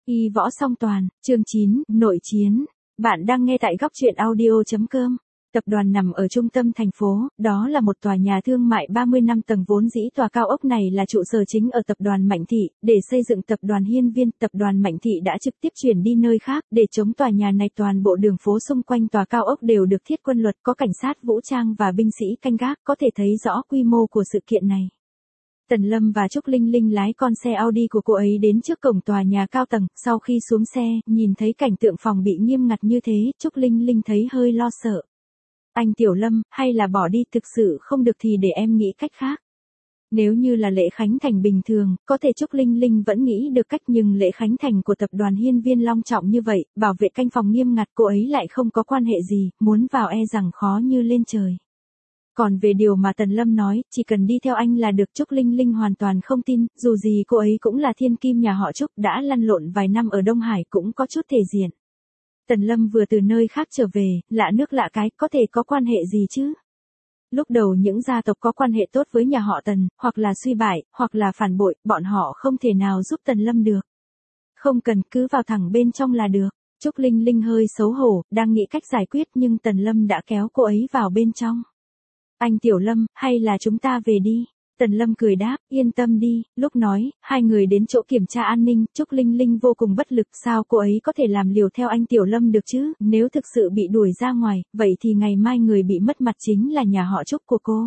Y võ song toàn, chương 9, nội chiến. Bạn đang nghe tại góc truyện audio.com. Tập đoàn nằm ở trung tâm thành phố, đó là một tòa nhà thương mại 30 năm tầng vốn dĩ tòa cao ốc này là trụ sở chính ở tập đoàn Mạnh Thị, để xây dựng tập đoàn Hiên Viên, tập đoàn Mạnh Thị đã trực tiếp chuyển đi nơi khác, để chống tòa nhà này toàn bộ đường phố xung quanh tòa cao ốc đều được thiết quân luật, có cảnh sát vũ trang và binh sĩ canh gác, có thể thấy rõ quy mô của sự kiện này. Tần Lâm và Trúc Linh Linh lái con xe Audi của cô ấy đến trước cổng tòa nhà cao tầng, sau khi xuống xe, nhìn thấy cảnh tượng phòng bị nghiêm ngặt như thế, Trúc Linh Linh thấy hơi lo sợ. Anh Tiểu Lâm, hay là bỏ đi, thực sự không được thì để em nghĩ cách khác. Nếu như là lễ khánh thành bình thường, có thể Trúc Linh Linh vẫn nghĩ được cách, nhưng lễ khánh thành của tập đoàn Hiên Viên long trọng như vậy, bảo vệ canh phòng nghiêm ngặt, cô ấy lại không có quan hệ gì, muốn vào e rằng khó như lên trời. Còn về điều mà Tần Lâm nói, chỉ cần đi theo anh là được, Trúc Linh Linh hoàn toàn không tin, dù gì cô ấy cũng là thiên kim nhà họ Trúc, đã lăn lộn vài năm ở Đông Hải, cũng có chút thể diện. Tần Lâm vừa từ nơi khác trở về, lạ nước lạ cái, có thể có quan hệ gì chứ? Lúc đầu những gia tộc có quan hệ tốt với nhà họ Tần, hoặc là suy bại, hoặc là phản bội, bọn họ không thể nào giúp Tần Lâm được. Không cần, cứ vào thẳng bên trong là được. Trúc Linh Linh hơi xấu hổ, đang nghĩ cách giải quyết, nhưng Tần Lâm đã kéo cô ấy vào bên trong. Anh Tiểu Lâm, hay là chúng ta về đi? Tần Lâm cười đáp, yên tâm đi. Lúc nói, hai người đến chỗ kiểm tra an ninh, Trúc Linh Linh vô cùng bất lực, sao cô ấy có thể làm liều theo anh Tiểu Lâm được chứ? Nếu thực sự bị đuổi ra ngoài, vậy thì ngày mai người bị mất mặt chính là nhà họ Trúc của cô.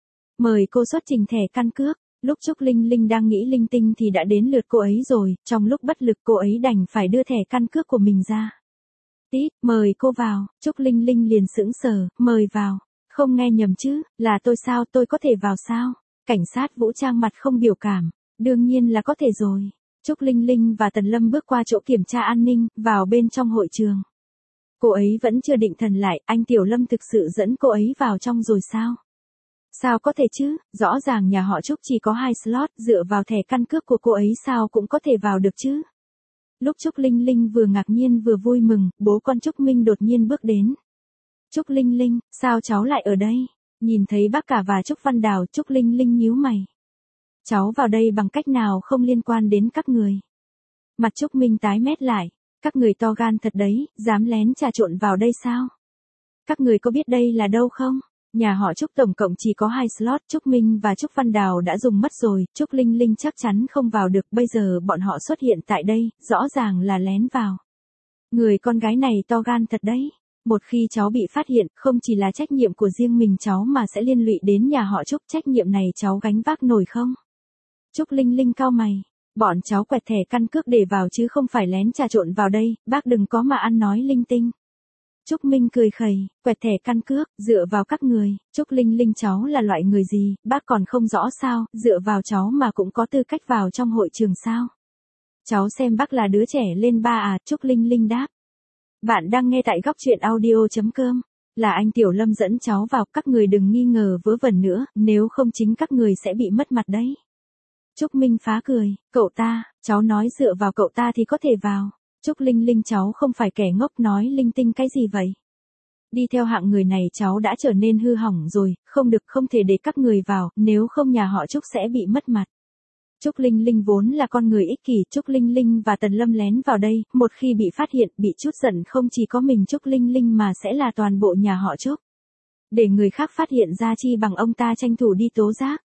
Mời cô xuất trình thẻ căn cước. Lúc Trúc Linh Linh đang nghĩ linh tinh thì đã đến lượt cô ấy rồi, trong lúc bất lực cô ấy đành phải đưa thẻ căn cước của mình ra. Tít, mời cô vào. Trúc Linh Linh liền sững sờ, mời vào. Không nghe nhầm chứ, là tôi sao, tôi có thể vào sao? Cảnh sát vũ trang mặt không biểu cảm, đương nhiên là có thể rồi. Trúc Linh Linh và Tần Lâm bước qua chỗ kiểm tra an ninh, vào bên trong hội trường. Cô ấy vẫn chưa định thần lại, anh Tiểu Lâm thực sự dẫn cô ấy vào trong rồi sao? Sao có thể chứ, rõ ràng nhà họ Trúc chỉ có 2 slot, dựa vào thẻ căn cước của cô ấy sao cũng có thể vào được chứ? Lúc Trúc Linh Linh vừa ngạc nhiên vừa vui mừng, bố con Trúc Minh đột nhiên bước đến. Trúc Linh Linh, sao cháu lại ở đây? Nhìn thấy bác cả và Trúc Văn Đào, Trúc Linh Linh nhíu mày. Cháu vào đây bằng cách nào không liên quan đến các người. Mặt Trúc Minh tái mét lại. Các người to gan thật đấy, dám lén trà trộn vào đây sao? Các người có biết đây là đâu không? Nhà họ Trúc tổng cộng chỉ có 2 slot, Trúc Minh và Trúc Văn Đào đã dùng mất rồi, Trúc Linh Linh chắc chắn không vào được, bây giờ bọn họ xuất hiện tại đây, rõ ràng là lén vào. Người con gái này to gan thật đấy. Một khi cháu bị phát hiện, không chỉ là trách nhiệm của riêng mình cháu mà sẽ liên lụy đến nhà họ Trúc, trách nhiệm này cháu gánh vác nổi không? Trúc Linh Linh cau mày, bọn cháu quẹt thẻ căn cước để vào chứ không phải lén trà trộn vào đây, bác đừng có mà ăn nói linh tinh. Trúc Minh cười khẩy, quẹt thẻ căn cước, dựa vào các người, Trúc Linh Linh cháu là loại người gì, bác còn không rõ sao, dựa vào cháu mà cũng có tư cách vào trong hội trường sao? Cháu xem bác là đứa trẻ lên ba à, Trúc Linh Linh đáp. Bạn đang nghe tại góc truyện audio.com. Là anh Tiểu Lâm dẫn cháu vào, các người đừng nghi ngờ vớ vẩn nữa, nếu không chính các người sẽ bị mất mặt đấy. Trúc Minh phá cười, cậu ta, cháu nói dựa vào cậu ta thì có thể vào. Trúc Linh Linh cháu không phải kẻ ngốc nói linh tinh cái gì vậy. Đi theo hạng người này cháu đã trở nên hư hỏng rồi, không được, không thể để các người vào, nếu không nhà họ Trúc sẽ bị mất mặt. Trúc Linh Linh vốn là con người ích kỷ, Trúc Linh Linh và Tần Lâm lén vào đây, một khi bị phát hiện, bị chút giận không chỉ có mình Trúc Linh Linh mà sẽ là toàn bộ nhà họ Trúc. Để người khác phát hiện ra chi bằng ông ta tranh thủ đi tố giác.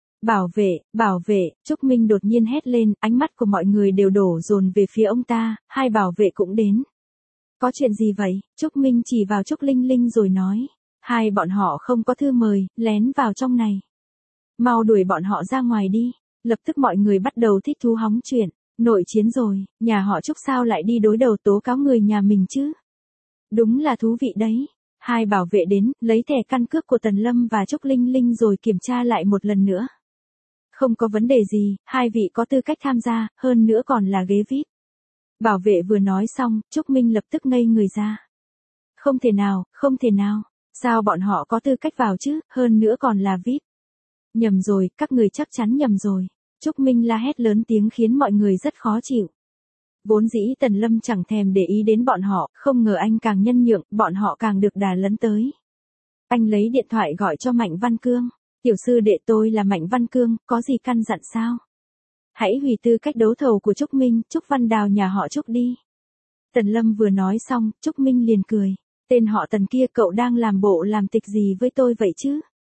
Bảo vệ, Trúc Minh đột nhiên hét lên, ánh mắt của mọi người đều đổ dồn về phía ông ta, hai bảo vệ cũng đến. Có chuyện gì vậy? Trúc Minh chỉ vào Trúc Linh Linh rồi nói, hai bọn họ không có thư mời, lén vào trong này. Mau đuổi bọn họ ra ngoài đi. Lập tức mọi người bắt đầu thích thú hóng chuyện, nội chiến rồi, nhà họ Trúc sao lại đi đối đầu tố cáo người nhà mình chứ? Đúng là thú vị đấy. Hai bảo vệ đến, lấy thẻ căn cước của Tần Lâm và Trúc Linh Linh rồi kiểm tra lại một lần nữa. Không có vấn đề gì, hai vị có tư cách tham gia, hơn nữa còn là ghế VIP. Bảo vệ vừa nói xong, Trúc Minh lập tức ngây người ra. Không thể nào, sao bọn họ có tư cách vào chứ, hơn nữa còn là VIP. Nhầm rồi, các người chắc chắn nhầm rồi. Trúc Minh la hét lớn tiếng khiến mọi người rất khó chịu. Vốn dĩ Tần Lâm chẳng thèm để ý đến bọn họ, không ngờ anh càng nhân nhượng, bọn họ càng được đà lấn tới. Anh lấy điện thoại gọi cho Mạnh Văn Cương. Tiểu sư đệ tôi là Mạnh Văn Cương, có gì căn dặn sao? hãy hủy tư cách đấu thầu của Trúc Minh, Trúc Văn Đào nhà họ Trúc đi. Tần Lâm vừa nói xong, Trúc Minh liền cười. Tên họ Tần kia, cậu đang làm bộ làm tịch gì với tôi vậy chứ?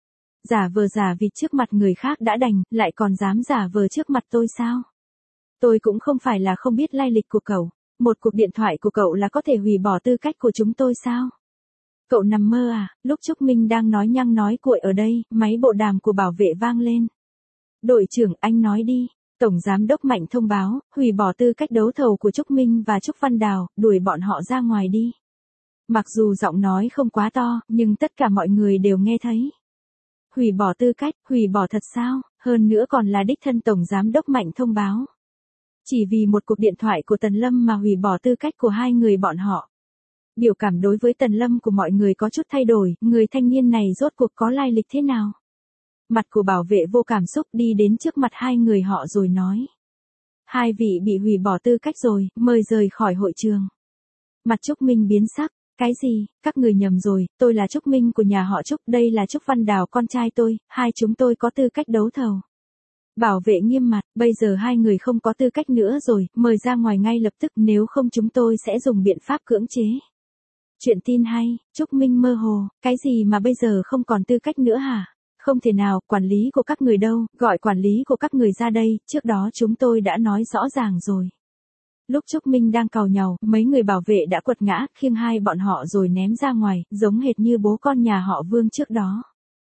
Giả vờ giả vịt trước mặt người khác đã đành, lại còn dám giả vờ trước mặt tôi sao? Tôi cũng không phải là không biết lai lịch của cậu. Một cuộc điện thoại của cậu là có thể hủy bỏ tư cách của chúng tôi sao? Cậu nằm mơ à? Lúc Trúc Minh đang nói nhăng nói cuội ở đây, máy bộ đàm của bảo vệ vang lên. Đội trưởng, anh nói đi. Tổng giám đốc Mạnh thông báo, hủy bỏ tư cách đấu thầu của Trúc Minh và Trúc Văn Đào, đuổi bọn họ ra ngoài đi. Mặc dù giọng nói không quá to, nhưng tất cả mọi người đều nghe thấy. Hủy bỏ tư cách, hủy bỏ thật sao? Hơn nữa còn là đích thân Tổng giám đốc Mạnh thông báo. Chỉ vì một cuộc điện thoại của Tần Lâm mà hủy bỏ tư cách của hai người bọn họ. Biểu cảm đối với Tần Lâm của mọi người có chút thay đổi, người thanh niên này rốt cuộc có lai lịch thế nào? Mặt của bảo vệ vô cảm xúc đi đến trước mặt hai người họ rồi nói. Hai vị bị hủy bỏ tư cách rồi, mời rời khỏi hội trường. Mặt Trúc Minh biến sắc. Cái gì, các người nhầm rồi, tôi là Trúc Minh của nhà họ Trúc, đây là Trúc Văn Đào con trai tôi, hai chúng tôi có tư cách đấu thầu. Bảo vệ nghiêm mặt, bây giờ hai người không có tư cách nữa rồi, mời ra ngoài ngay lập tức, nếu không chúng tôi sẽ dùng biện pháp cưỡng chế. Chuyện tin hay, Trúc Minh mơ hồ, cái gì mà bây giờ không còn tư cách nữa hả? Không thể nào, quản lý của các người đâu, gọi quản lý của các người ra đây, trước đó chúng tôi đã nói rõ ràng rồi. Lúc Trúc Minh đang càu nhàu, mấy người bảo vệ đã quật ngã, khiêng hai bọn họ rồi ném ra ngoài, giống hệt như bố con nhà họ Vương trước đó.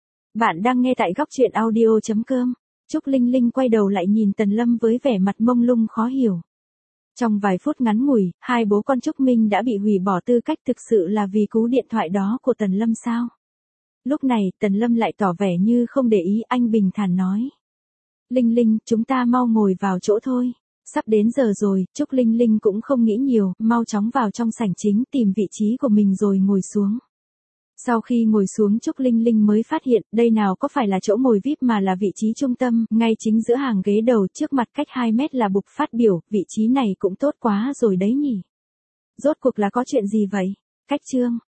Bạn đang nghe tại góc chuyện audio.com. Trúc Linh Linh quay đầu lại nhìn Tần Lâm với vẻ mặt mông lung khó hiểu. Trong vài phút ngắn ngủi, hai bố con Trúc Minh đã bị hủy bỏ tư cách, thực sự là vì cú điện thoại đó của Tần Lâm sao? Lúc này, Tần Lâm lại tỏ vẻ như không để ý, anh bình thản nói. Linh Linh, chúng ta mau ngồi vào chỗ thôi. Sắp đến giờ rồi, Trúc Linh Linh cũng không nghĩ nhiều, mau chóng vào trong sảnh chính tìm vị trí của mình rồi ngồi xuống. Sau khi ngồi xuống Trúc Linh Linh mới phát hiện, đây nào có phải là chỗ ngồi VIP mà là vị trí trung tâm, ngay chính giữa hàng ghế đầu, trước mặt cách 2 mét là bục phát biểu, vị trí này cũng tốt quá rồi đấy nhỉ. Rốt cuộc là có chuyện gì vậy? Cách chương.